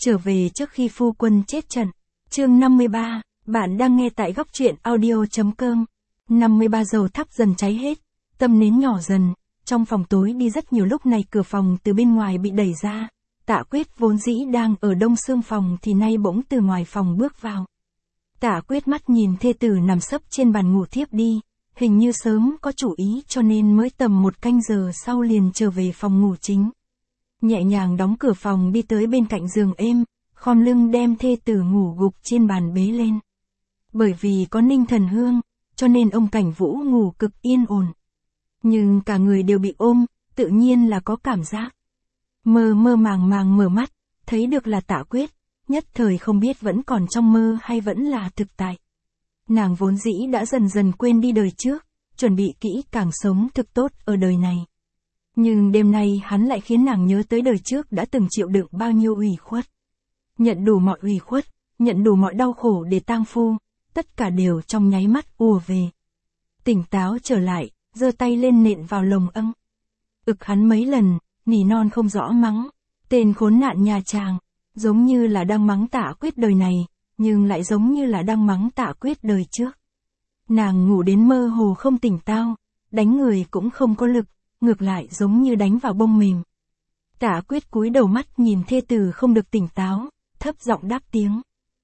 Trở về trước khi phu quân chết trận. Chương 53, bạn đang nghe tại góc truyện audio.com. 53 dầu thắp dần cháy hết, tâm nến nhỏ dần, trong phòng tối đi rất nhiều. Lúc này cửa phòng từ bên ngoài bị đẩy ra. Tạ Quyết vốn dĩ đang ở đông xương phòng thì nay bỗng từ ngoài phòng bước vào. Tạ Quyết mắt nhìn thê tử nằm sấp trên bàn ngủ thiếp đi, hình như sớm có chủ ý cho nên mới tầm một canh giờ sau liền trở về phòng ngủ chính. Nhẹ nhàng đóng cửa phòng đi tới bên cạnh giường êm, khom lưng đem thê tử ngủ gục trên bàn bế lên. Bởi vì có Ninh Thần Hương, cho nên ông Cảnh Vũ ngủ cực yên ổn. Nhưng cả người đều bị ôm, tự nhiên là có cảm giác. Mơ mơ màng màng mở mắt, thấy được là Tạ Quyết, nhất thời không biết vẫn còn trong mơ hay vẫn là thực tại. Nàng vốn dĩ đã dần dần quên đi đời trước, chuẩn bị kỹ càng sống thực tốt ở đời này. Nhưng đêm nay hắn lại khiến nàng nhớ tới đời trước đã từng chịu đựng bao nhiêu ủy khuất. Nhận đủ mọi ủy khuất, nhận đủ mọi đau khổ để tang phu, tất cả đều trong nháy mắt ùa về. Tỉnh táo trở lại, giơ tay lên nện vào lồng âng. Ực hắn mấy lần, nỉ non không rõ mắng, tên khốn nạn nhà chàng, giống như là đang mắng Tạ Quyết đời này, nhưng lại giống như là đang mắng Tạ Quyết đời trước. Nàng ngủ đến mơ hồ không tỉnh táo, đánh người cũng không có lực, ngược lại giống như đánh vào bông mềm. Tạ Quyết cúi đầu mắt nhìn thê tử không được tỉnh táo, thấp giọng đáp tiếng.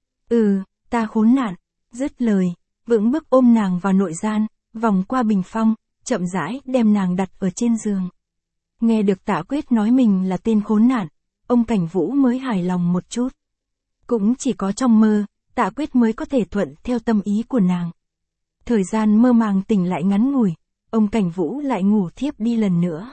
Ta khốn nạn, dứt lời, vững bước ôm nàng vào nội gian, vòng qua bình phong, chậm rãi đem nàng đặt ở trên giường. Nghe được Tạ Quyết nói mình là tên khốn nạn, ông Cảnh Vũ mới hài lòng một chút. Cũng chỉ có trong mơ, Tạ Quyết mới có thể thuận theo tâm ý của nàng. Thời gian mơ màng tỉnh lại ngắn ngủi, ông Cảnh Vũ lại ngủ thiếp đi lần nữa.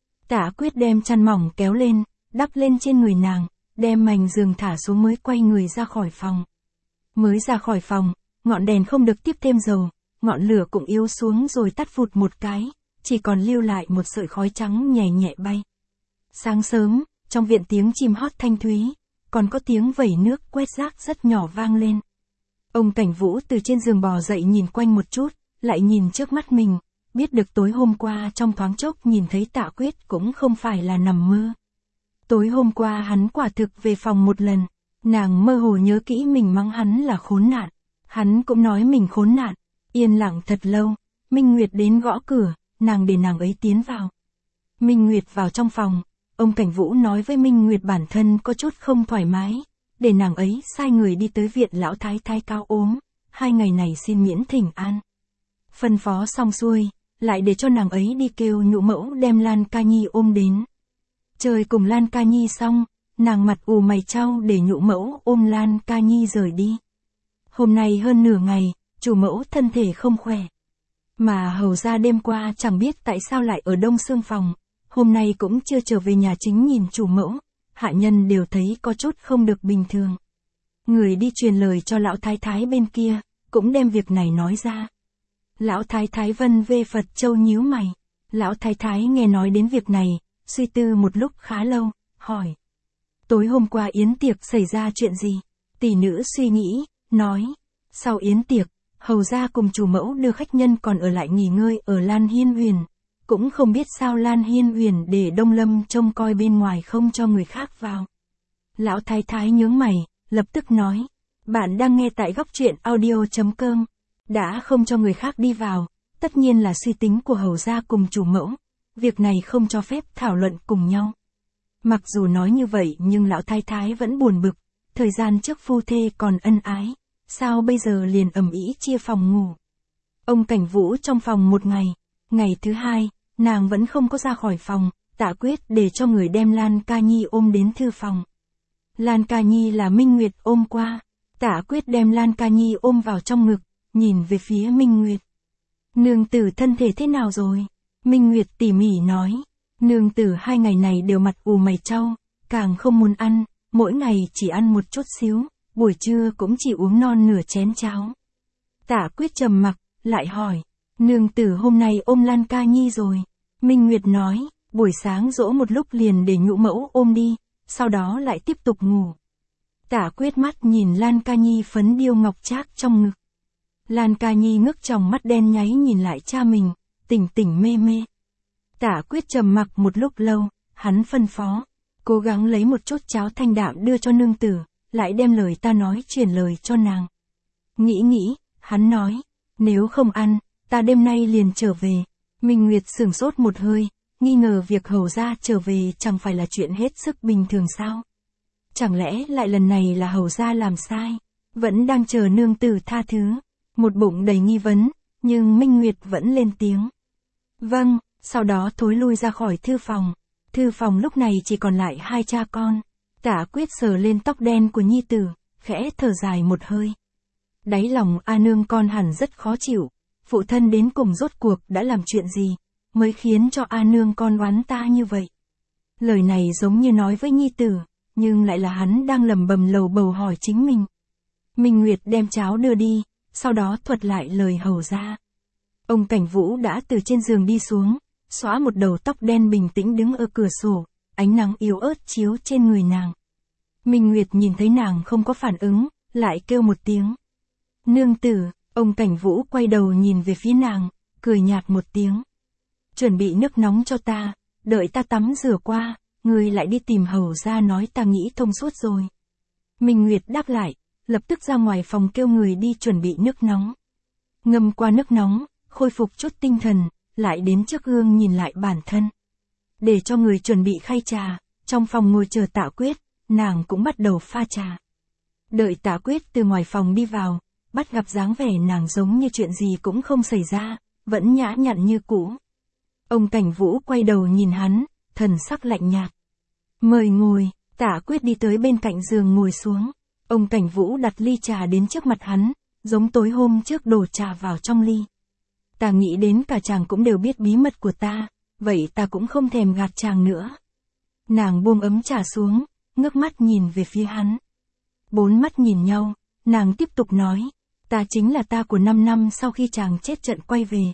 Tạ Quyết đem chăn mỏng kéo lên, đắp lên trên người nàng, đem mành giường thả xuống mới quay người ra khỏi phòng. Mới ra khỏi phòng, ngọn đèn không được tiếp thêm dầu, ngọn lửa cũng yếu xuống rồi tắt vụt một cái, chỉ còn lưu lại một sợi khói trắng nhẹ nhẹ bay. Sáng sớm, trong viện tiếng chim hót thanh thúy, còn có tiếng vẩy nước quét rác rất nhỏ vang lên. Ông Cảnh Vũ từ trên giường bò dậy nhìn quanh một chút, lại nhìn trước mắt mình, biết được tối hôm qua trong thoáng chốc nhìn thấy Tạ Quyết cũng không phải là nằm mơ. Tối hôm qua hắn quả thực về phòng một lần, nàng mơ hồ nhớ kỹ mình mắng hắn là khốn nạn, hắn cũng nói mình khốn nạn. Yên lặng thật lâu, Minh Nguyệt đến gõ cửa, nàng để nàng ấy tiến vào. Minh Nguyệt vào trong phòng, ông Cảnh Vũ nói với Minh Nguyệt bản thân có chút không thoải mái, để nàng ấy sai người đi tới viện lão thái thái cao ốm, 2 ngày này xin miễn thỉnh an. Phân phó xong xuôi, lại để cho nàng ấy đi kêu nhũ mẫu đem Lan Ca Nhi ôm đến. Chơi cùng Lan Ca Nhi xong, nàng mặt ù mày chau để nhũ mẫu ôm Lan Ca Nhi rời đi. Hôm nay hơn nửa ngày, chủ mẫu thân thể không khỏe. Mà hầu ra đêm qua chẳng biết tại sao lại ở đông xương phòng, hôm nay cũng chưa trở về nhà chính nhìn chủ mẫu, hạ nhân đều thấy có chút không được bình thường. Người đi truyền lời cho lão thái thái bên kia, cũng đem việc này nói ra. Lão thái thái vân vê Phật châu nhíu mày, lão thái thái nghe nói đến việc này, suy tư một lúc khá lâu, hỏi. Tối hôm qua yến tiệc xảy ra chuyện gì? Tỷ nữ suy nghĩ, nói. Sau yến tiệc, hầu ra cùng chủ mẫu đưa khách nhân còn ở lại nghỉ ngơi ở Lan Hiên Huyền. Cũng không biết sao Lan Hiên Huyền để Đông Lâm trông coi bên ngoài không cho người khác vào. Lão thái thái nhướng mày, lập tức nói. Bạn đang nghe tại góc truyện audio.com. Đã không cho người khác đi vào, tất nhiên là suy tính của hầu ra cùng chủ mẫu. Việc này không cho phép thảo luận cùng nhau. Mặc dù nói như vậy nhưng lão thái thái vẫn buồn bực. Thời gian trước phu thê còn ân ái. Sao bây giờ liền ầm ĩ chia phòng ngủ? Ông Cảnh Vũ trong phòng một ngày. Ngày thứ hai, nàng vẫn không có ra khỏi phòng. Tạ Quyết để cho người đem Lan Ca Nhi ôm đến thư phòng. Lan Ca Nhi là Minh Nguyệt ôm qua. Tạ Quyết đem Lan Ca Nhi ôm vào trong ngực, nhìn về phía Minh Nguyệt. Nương tử thân thể thế nào rồi? Minh Nguyệt tỉ mỉ nói. Nương tử 2 ngày này đều mặt ù mày chau, càng không muốn ăn, mỗi ngày chỉ ăn một chút xíu, buổi trưa cũng chỉ uống non nửa chén cháo. Tạ Quyết trầm mặc, lại hỏi. Nương tử hôm nay ôm Lan Ca Nhi rồi. Minh Nguyệt nói, buổi sáng dỗ một lúc liền để nhũ mẫu ôm đi, sau đó lại tiếp tục ngủ. Tạ Quyết mắt nhìn Lan Ca Nhi phấn điêu ngọc trác trong ngực. Lan Ca Nhi ngước tròng mắt đen nháy nhìn lại cha mình, tỉnh tỉnh mê mê. Tạ Quyết trầm mặc một lúc lâu, hắn phân phó. cố gắng lấy một chút cháo thanh đạm đưa cho nương tử, lại đem lời ta nói truyền lời cho nàng. Nghĩ, hắn nói, nếu không ăn, ta đêm nay liền trở về. Minh Nguyệt sửng sốt một hơi, nghi ngờ việc hầu gia trở về chẳng phải là chuyện hết sức bình thường sao? Chẳng lẽ lại lần này là hầu gia làm sai, vẫn đang chờ nương tử tha thứ, một bụng đầy nghi vấn, nhưng Minh Nguyệt vẫn lên tiếng. Vâng, sau đó thối lui ra khỏi thư phòng. Thư phòng lúc này chỉ còn lại hai cha con. Tả Quyết sờ lên tóc đen của nhi tử, khẽ thở dài một hơi. Đáy lòng A Nương con hẳn rất khó chịu, phụ thân đến cùng rốt cuộc đã làm chuyện gì, mới khiến cho A Nương con oán ta như vậy. Lời này giống như nói với nhi tử, nhưng lại là hắn đang lẩm bẩm lầu bầu hỏi chính mình. Minh Nguyệt đem cháo đưa đi, sau đó thuật lại lời hầu gia. Ông Cảnh Vũ đã từ trên giường đi xuống, xóa một đầu tóc đen bình tĩnh đứng ở cửa sổ, ánh nắng yếu ớt chiếu trên người nàng. Minh Nguyệt nhìn thấy nàng không có phản ứng, lại kêu một tiếng. Nương tử, ông Cảnh Vũ quay đầu nhìn về phía nàng, cười nhạt một tiếng. Chuẩn bị nước nóng cho ta, đợi ta tắm rửa qua, người lại đi tìm hầu gia nói ta nghĩ thông suốt rồi. Minh Nguyệt đáp lại, lập tức ra ngoài phòng kêu người đi chuẩn bị nước nóng. Ngâm qua nước nóng, khôi phục chút tinh thần, lại đến trước gương nhìn lại bản thân. Để cho người chuẩn bị khay trà, trong phòng ngồi chờ Tạ Quyết, nàng cũng bắt đầu pha trà. Đợi Tạ Quyết từ ngoài phòng đi vào, bắt gặp dáng vẻ nàng giống như chuyện gì cũng không xảy ra, vẫn nhã nhặn như cũ. Ông Cảnh Vũ quay đầu nhìn hắn, thần sắc lạnh nhạt. Mời ngồi, Tạ Quyết đi tới bên cạnh giường ngồi xuống. Ông Cảnh Vũ đặt ly trà đến trước mặt hắn, giống tối hôm trước đổ trà vào trong ly. Ta nghĩ đến cả chàng cũng đều biết bí mật của ta, vậy ta cũng không thèm gạt chàng nữa. Nàng buông ấm trà xuống, ngước mắt nhìn về phía hắn. Bốn mắt nhìn nhau, nàng tiếp tục nói, ta chính là ta của 5 năm sau khi chàng chết trận quay về.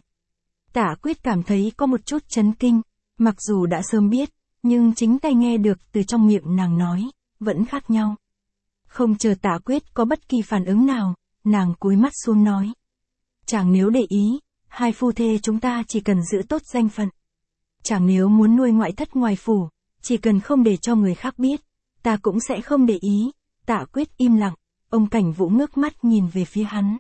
Tạ Quyết cảm thấy có một chút chấn kinh, mặc dù đã sớm biết, nhưng chính tay nghe được từ trong miệng nàng nói, vẫn khác nhau. Không chờ Tạ Quyết có bất kỳ phản ứng nào, nàng cúi mắt xuống nói. Chàng nếu để ý, hai phu thê chúng ta chỉ cần giữ tốt danh phận. Chàng nếu muốn nuôi ngoại thất ngoài phủ, chỉ cần không để cho người khác biết, ta cũng sẽ không để ý. Tạ Quyết im lặng, ông Cảnh Vũ ngước mắt nhìn về phía hắn.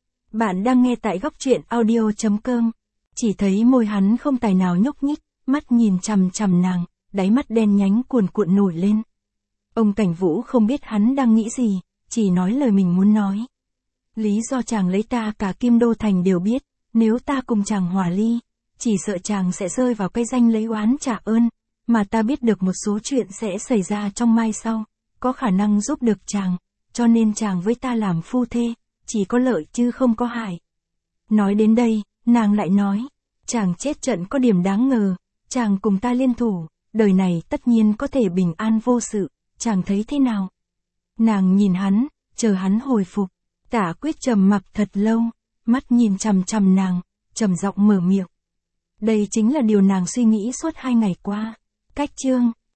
Bạn đang nghe tại góc truyện audio.com. Chỉ thấy môi hắn không tài nào nhúc nhích, mắt nhìn chằm chằm nàng, đáy mắt đen nhánh cuồn cuộn nổi lên. Ông Cảnh Vũ không biết hắn đang nghĩ gì, chỉ nói lời mình muốn nói. Lý do chàng lấy ta cả Kim Đô Thành đều biết, nếu ta cùng chàng hòa ly, chỉ sợ chàng sẽ rơi vào cái danh lấy oán trả ơn, mà ta biết được một số chuyện sẽ xảy ra trong mai sau, có khả năng giúp được chàng, cho nên chàng với ta làm phu thê, chỉ có lợi chứ không có hại. Nói đến đây, nàng lại nói, chàng chết trận có điểm đáng ngờ, chàng cùng ta liên thủ, đời này tất nhiên có thể bình an vô sự, chàng thấy thế nào? Nàng nhìn hắn, chờ hắn hồi phục. Tạ Quyết trầm mặc thật lâu, mắt nhìn chằm chằm nàng, trầm giọng mở miệng. Đây chính là điều nàng suy nghĩ suốt 2 ngày qua. Cách chương